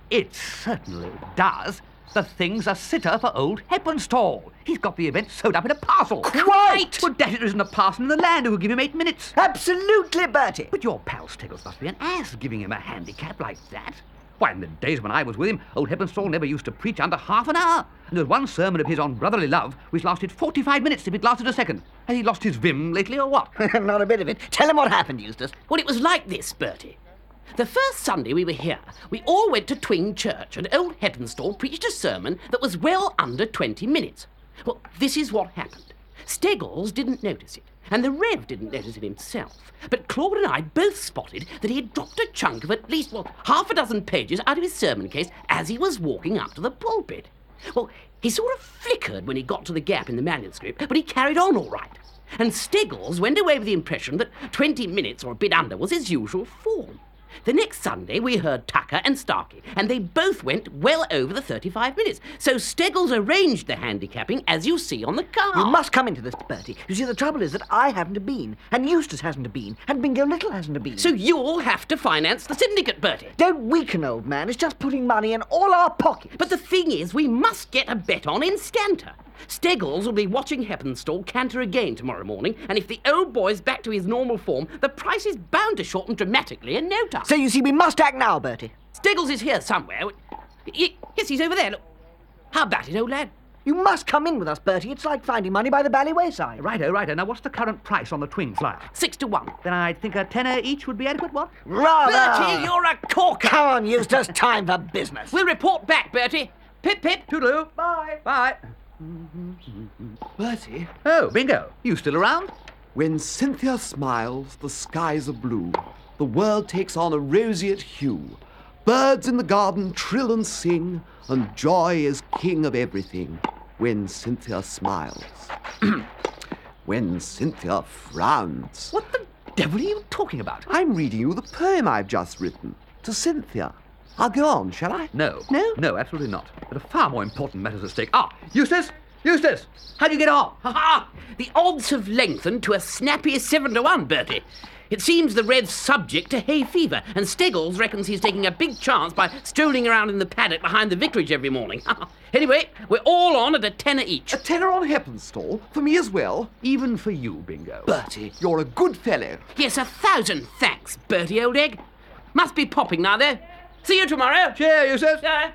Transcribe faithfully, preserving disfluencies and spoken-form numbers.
It certainly does. The thing's a sitter for old Heppenstall. He's got the event sewed up in a parcel. Quite! But that there isn't a parson in the land who will give him eight minutes. Absolutely, Bertie. But your pal Stiggles must be an ass giving him a handicap like that. Why, in the days when I was with him, old Heppenstall never used to preach under half an hour. And there was one sermon of his on brotherly love which lasted forty-five minutes if it lasted a second. Has he lost his vim lately or what? Not a bit of it. Tell him what happened, Eustace. Well, it was like this, Bertie. The first Sunday we were here, we all went to Twing Church, and old Heppenstall preached a sermon that was well under twenty minutes. Well, this is what happened. Steggles didn't notice it, and the Rev didn't notice it himself. But Claude and I both spotted that he had dropped a chunk of at least, well, half a dozen pages out of his sermon case as he was walking up to the pulpit. Well, he sort of flickered when he got to the gap in the manuscript, but he carried on all right. And Steggles went away with the impression that twenty minutes or a bit under was his usual form. The next Sunday we heard Tucker and Starkey, and they both went well over the thirty-five minutes. So Steggles arranged the handicapping as you see on the card. You must come into this, Bertie. You see, the trouble is that I haven't been, and Eustace hasn't been, and Bingo Little hasn't been. So you'll have to finance the syndicate, Bertie. Don't weaken, old man. It's just putting money in all our pockets. But the thing is, we must get a bet on Instanter. Steggles will be watching Heppenstall canter again tomorrow morning, and if the old boy's back to his normal form, the price is bound to shorten dramatically in no time. So you see, we must act now, Bertie. Steggles is here somewhere. Y- Yes, he's over there. Look. How about it, old lad? You must come in with us, Bertie. It's like finding money by the Bally wayside. Righto, righto. Now, what's the current price on the Twing flyer? Six to one. Then I'd think a tenner each would be adequate, what? Rather. Bertie, you're a corker. Come on, Eustace. Time for business. We'll report back, Bertie. Pip, pip. Toodaloo. Bye. Bye. Bertie, Oh, Bingo, you still around? when Cynthia smiles, the skies are blue. The world takes on a roseate hue. Birds in the garden trill and sing, and joy is king of everything when Cynthia smiles. When Cynthia frowns. What the devil are you talking about? I'm reading you the poem I've just written to Cynthia. I'll go on, shall I? No. No? No, absolutely not. There are far more important matters at stake. Ah, Eustace! Eustace! How'd you get on? Ha ha! The odds have lengthened to a snappy seven to one, Bertie. It seems the Red's subject to hay fever, and Steggles reckons he's taking a big chance by strolling around in the paddock behind the vicarage every morning. Anyway, we're all on at a tenner each. A tenner on Heppenstall, for me as well. Even for you, Bingo. Bertie, you're a good fellow. Yes, a thousand thanks, Bertie, old egg. Must be popping now, though. See you tomorrow. Cheer, Eustace! Yeah.